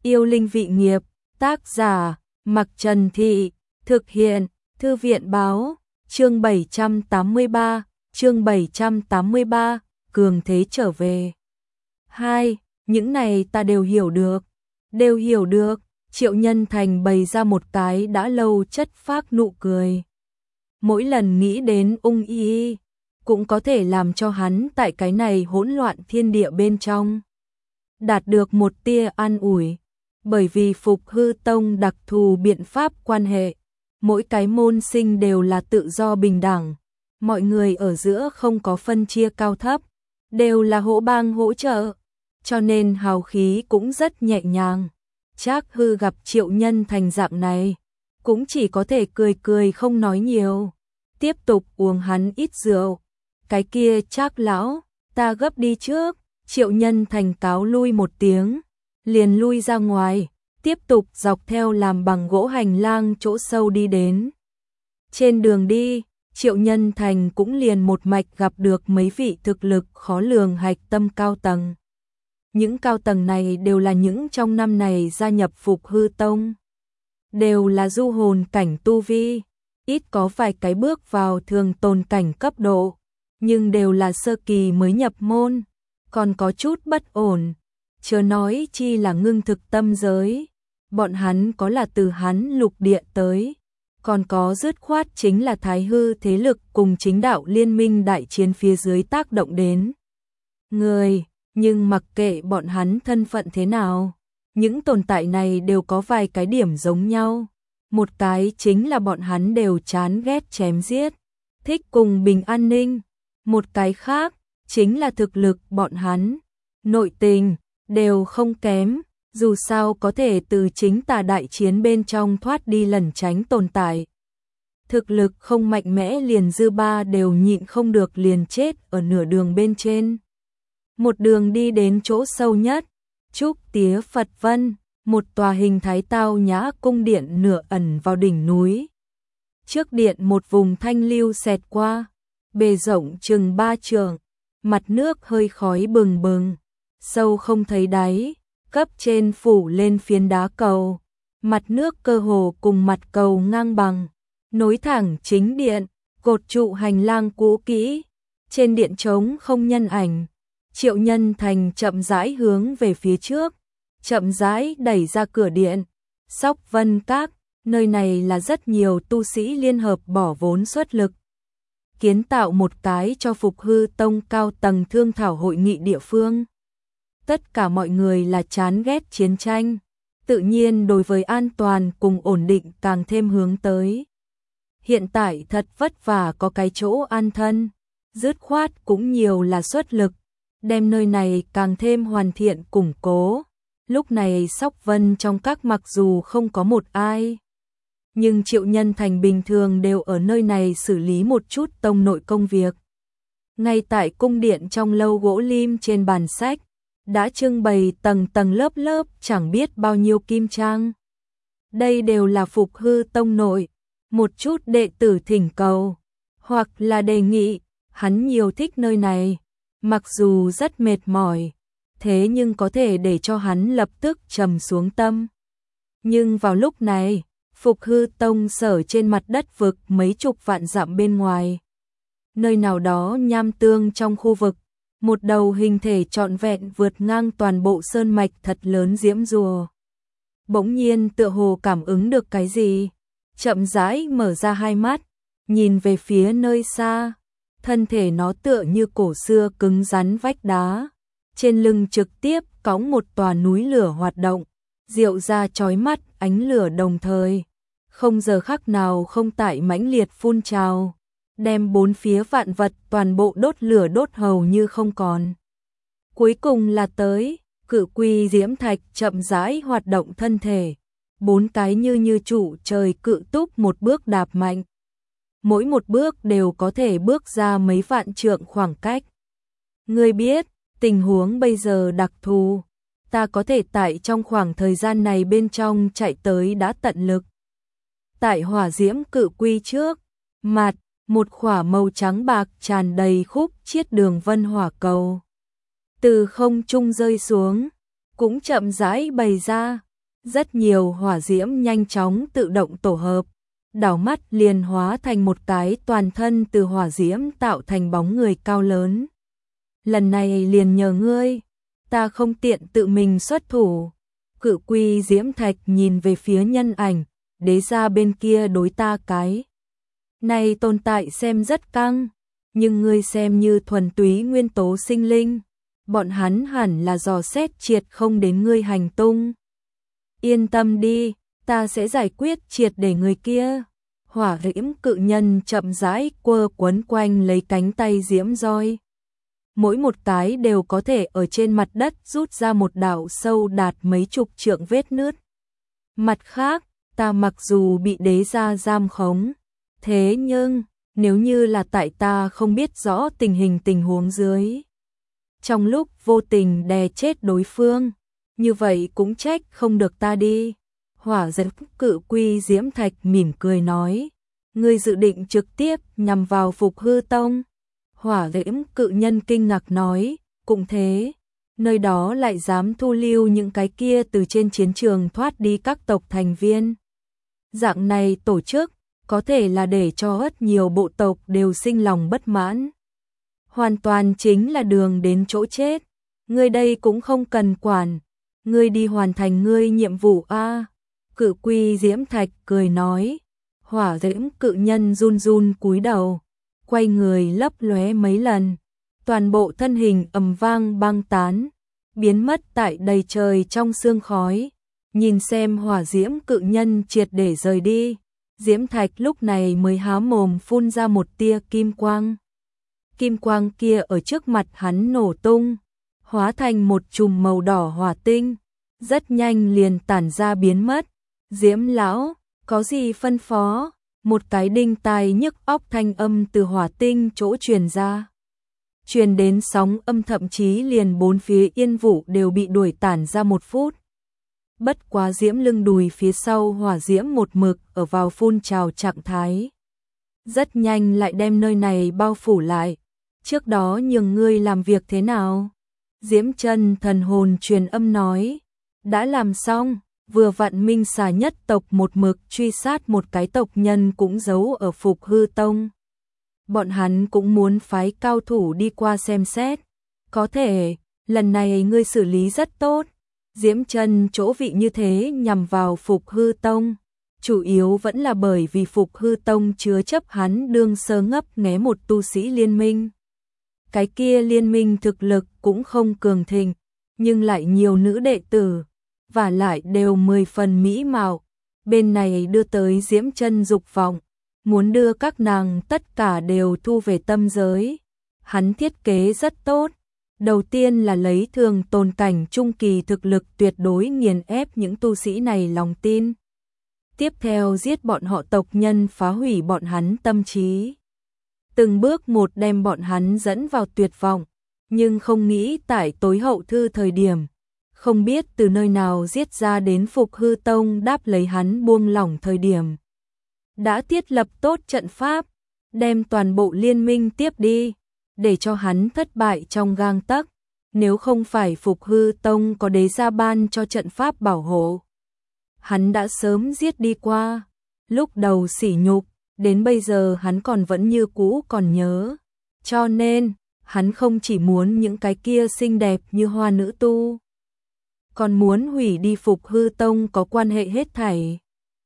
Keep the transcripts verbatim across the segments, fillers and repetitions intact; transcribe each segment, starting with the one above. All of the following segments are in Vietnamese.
Yêu linh vị nghiệp, tác giả, Mặc Trần Thị, thực hiện, Thư viện báo, chương bảy trăm tám mươi ba, chương bảy trăm tám mươi ba, cường thế trở về. Hai, những này ta đều hiểu được, đều hiểu được, Triệu Nhân Thành bày ra một cái đã lâu chất phác nụ cười. Mỗi lần nghĩ đến ung y, cũng có thể làm cho hắn tại cái này hỗn loạn thiên địa bên trong đạt được một tia an ủi, bởi vì Phục Hư Tông đặc thù biện pháp quan hệ, mỗi cái môn sinh đều là tự do bình đẳng, mọi người ở giữa không có phân chia cao thấp, đều là hỗ bang hỗ trợ, cho nên hào khí cũng rất nhẹ nhàng. Trác Hư gặp Triệu Nhân Thành dạng này, cũng chỉ có thể cười cười không nói nhiều, tiếp tục uống hắn ít rượu. Cái kia Trác lão, ta gấp đi trước. Triệu Nhân Thành cáo lui một tiếng, liền lui ra ngoài, tiếp tục dọc theo làm bằng gỗ hành lang chỗ sâu đi đến. Trên đường đi, Triệu Nhân Thành cũng liền một mạch gặp được mấy vị thực lực khó lường hạch tâm cao tầng. Những cao tầng này đều là những trong năm này gia nhập Phục Hư Tông, đều là du hồn cảnh tu vi, ít có vài cái bước vào thường tồn cảnh cấp độ, nhưng đều là sơ kỳ mới nhập môn, còn có chút bất ổn, chớ nói chi là ngưng thực tâm giới, bọn hắn có là từ hắn lục địa tới, còn có dứt khoát chính là Thái Hư thế lực cùng chính đạo liên minh đại chiến phía dưới tác động đến người, nhưng mặc kệ bọn hắn thân phận thế nào, những tồn tại này đều có vài cái điểm giống nhau, một cái chính là bọn hắn đều chán ghét chém giết, thích cùng bình an ninh, một cái khác chính là thực lực bọn hắn, nội tình, đều không kém, dù sao có thể từ chính tà đại chiến bên trong thoát đi lẩn tránh tồn tại. Thực lực không mạnh mẽ liền dư ba đều nhịn không được liền chết ở nửa đường bên trên. Một đường đi đến chỗ sâu nhất, Trúc Tía Phật Vân, một tòa hình thái tao nhã cung điện nửa ẩn vào đỉnh núi. Trước điện một vùng thanh lưu xẹt qua, bề rộng chừng ba trượng, mặt nước hơi khói bừng bừng, sâu không thấy đáy, cấp trên phủ lên phiến đá cầu, mặt nước cơ hồ cùng mặt cầu ngang bằng, nối thẳng chính điện, cột trụ hành lang cũ kỹ, trên điện trống không nhân ảnh. Triệu Nhân Thành chậm rãi hướng về phía trước, chậm rãi đẩy ra cửa điện. Sóc Vân Các, nơi này là rất nhiều tu sĩ liên hợp bỏ vốn xuất lực, kiến tạo một cái cho Phục Hư Tông cao tầng thương thảo hội nghị địa phương. Tất cả mọi người là chán ghét chiến tranh, tự nhiên đối với an toàn cùng ổn định càng thêm hướng tới. Hiện tại thật vất vả có cái chỗ an thân, dứt khoát cũng nhiều là xuất lực, đem nơi này càng thêm hoàn thiện củng cố. Lúc này Sóc Vân trong các mặc dù không có một ai, nhưng Triệu Nhân Thành bình thường đều ở nơi này xử lý một chút tông nội công việc. Ngay tại cung điện trong lâu gỗ lim trên bàn sách, đã trưng bày tầng tầng lớp lớp chẳng biết bao nhiêu kim trang. Đây đều là Phục Hư Tông nội, một chút đệ tử thỉnh cầu, hoặc là đề nghị, hắn nhiều thích nơi này, mặc dù rất mệt mỏi, thế nhưng có thể để cho hắn lập tức trầm xuống tâm. Nhưng vào lúc này, Phục Hư Tông sở trên mặt đất vực mấy chục vạn dặm bên ngoài. Nơi nào đó nham tương trong khu vực, một đầu hình thể trọn vẹn vượt ngang toàn bộ sơn mạch thật lớn diễm rùa. Bỗng nhiên tựa hồ cảm ứng được cái gì, chậm rãi mở ra hai mắt, nhìn về phía nơi xa, thân thể nó tựa như cổ xưa cứng rắn vách đá, trên lưng trực tiếp cõng một tòa núi lửa hoạt động, diệu ra chói mắt ánh lửa đồng thời, không giờ khắc nào không tại mãnh liệt phun trào, đem bốn phía vạn vật toàn bộ đốt lửa đốt hầu như không còn. Cuối cùng là tới, cự quy diễm thạch chậm rãi hoạt động thân thể, bốn cái như như trụ trời cự túc một bước đạp mạnh. Mỗi một bước đều có thể bước ra mấy vạn trượng khoảng cách. Ngươi biết, tình huống bây giờ đặc thù, ta có thể tại trong khoảng thời gian này bên trong chạy tới đã tận lực. Tại hỏa diễm cự quy trước, mặt, một khỏa màu trắng bạc tràn đầy khúc chiết đường vân hỏa cầu. Từ không trung rơi xuống, cũng chậm rãi bày ra, Rất nhiều hỏa diễm nhanh chóng tự động tổ hợp, đảo mắt liền hóa thành một cái toàn thân từ hỏa diễm tạo thành bóng người cao lớn. Lần này liền nhờ ngươi, ta không tiện tự mình xuất thủ. Cự quy diễm thạch nhìn về phía nhân ảnh, đế gia bên kia đối ta cái này tồn tại xem rất căng, nhưng ngươi xem như thuần túy nguyên tố sinh linh, bọn hắn hẳn là dò xét triệt không đến ngươi hành tung. Yên tâm đi, ta sẽ giải quyết triệt để người kia. Hỏa diễm cự nhân chậm rãi quơ quấn quanh lấy cánh tay diễm roi. Mỗi một cái đều có thể ở trên mặt đất rút ra một đạo sâu đạt mấy chục trượng vết nứt. Mặt khác, ta mặc dù bị đế gia giam khống, thế nhưng nếu như là tại ta không biết rõ tình hình tình huống dưới, trong lúc vô tình đè chết đối phương, như vậy cũng trách không được ta đi. Hỏa diễm cự quy diễm thạch mỉm cười nói, ngươi dự định trực tiếp nhằm vào Phục Hư Tông. Hỏa diễm cự nhân kinh ngạc nói, cũng thế, nơi đó lại dám thu lưu những cái kia từ trên chiến trường thoát đi các tộc thành viên. Dạng này tổ chức, có thể là để cho rất nhiều bộ tộc đều sinh lòng bất mãn. Hoàn toàn chính là đường đến chỗ chết, ngươi đây cũng không cần quản, ngươi đi hoàn thành ngươi nhiệm vụ a. Cự quy diễm thạch cười nói, hỏa diễm cự nhân run run cúi đầu, quay người lấp lóe mấy lần, toàn bộ thân hình ầm vang băng tán, biến mất tại đầy trời trong sương khói. Nhìn xem hỏa diễm cự nhân triệt để rời đi, diễm thạch lúc này mới há mồm phun ra một tia kim quang. Kim quang kia ở trước mặt hắn nổ tung, hóa thành một chùm màu đỏ hỏa tinh, rất nhanh liền tản ra biến mất. Diễm lão, có gì phân phó? Một cái đinh tai nhức óc thanh âm từ hỏa tinh chỗ truyền ra. Truyền đến sóng âm thậm chí liền bốn phía yên vụ đều bị đuổi tản ra một phút. Bất quá diễm lưng đùi phía sau hỏa diễm một mực ở vào phun trào trạng thái. Rất nhanh lại đem nơi này bao phủ lại. Trước đó nhường ngươi làm việc thế nào? Diễm chân thần hồn truyền âm nói. Đã làm xong, vừa vặn Minh Xà nhất tộc một mực truy sát một cái tộc nhân cũng giấu ở Phục Hư Tông. Bọn hắn cũng muốn phái cao thủ đi qua xem xét. Có thể, lần này ngươi xử lý rất tốt. Diễm chân chỗ vị như thế nhằm vào Phục Hư Tông, chủ yếu vẫn là bởi vì Phục Hư Tông chứa chấp hắn đương sơ ngấp nghé một tu sĩ liên minh. Cái kia liên minh thực lực cũng không cường thịnh, nhưng lại nhiều nữ đệ tử, và lại đều mười phần mỹ mạo. Bên này đưa tới Diễm chân dục vọng, muốn đưa các nàng tất cả đều thu về tâm giới. Hắn thiết kế rất tốt. Đầu tiên là lấy thường tồn cảnh trung kỳ thực lực tuyệt đối nghiền ép những tu sĩ này lòng tin. Tiếp theo giết bọn họ tộc nhân, phá hủy bọn hắn tâm trí. Từng bước một đem bọn hắn dẫn vào tuyệt vọng, nhưng không nghĩ tại tối hậu thư thời điểm, không biết từ nơi nào giết ra đến Phục Hư Tông đáp lấy hắn buông lỏng thời điểm. Đã thiết lập tốt trận pháp, đem toàn bộ liên minh tiếp đi, để cho hắn thất bại trong gang tấc. Nếu không phải Phục Hư Tông có đế gia ban cho trận pháp bảo hộ, hắn đã sớm giết đi qua. Lúc đầu sỉ nhục, đến bây giờ hắn còn vẫn như cũ còn nhớ. Cho nên, hắn không chỉ muốn những cái kia xinh đẹp như hoa nữ tu, còn muốn hủy đi Phục Hư Tông có quan hệ hết thảy.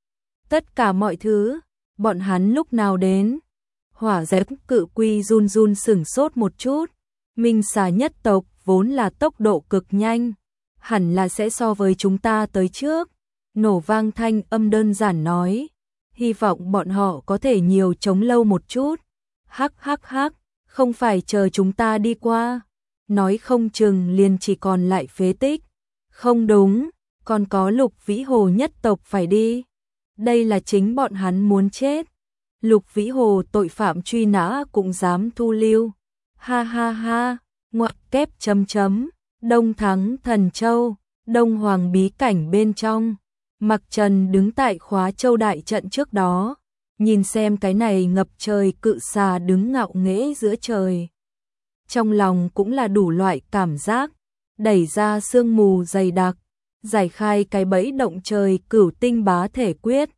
Tất cả mọi thứ, bọn hắn lúc nào đến? Hỏa diễm cự quy run run sửng sốt một chút. Minh Xà nhất tộc vốn là tốc độ cực nhanh, hẳn là sẽ so với chúng ta tới trước. Nổ vang thanh âm đơn giản nói, hy vọng bọn họ có thể nhiều chống lâu một chút. Hắc hắc hắc, không phải chờ chúng ta đi qua, nói không chừng liền chỉ còn lại phế tích. Không đúng, còn có Lục Vĩ Hồ nhất tộc phải đi. Đây là chính bọn hắn muốn chết. Lục Vĩ Hồ tội phạm truy nã cũng dám thu lưu. Ha ha ha, ngoặc kép chấm chấm, Đông Thắng Thần Châu, Đông Hoàng bí cảnh bên trong. Mặc Trần đứng tại Khóa Châu đại trận trước đó, nhìn xem cái này ngập trời cự xà đứng ngạo nghễ giữa trời. Trong lòng cũng là đủ loại cảm giác, đẩy ra sương mù dày đặc, giải khai cái bẫy động trời Cửu Tinh Bá Thể Quyết.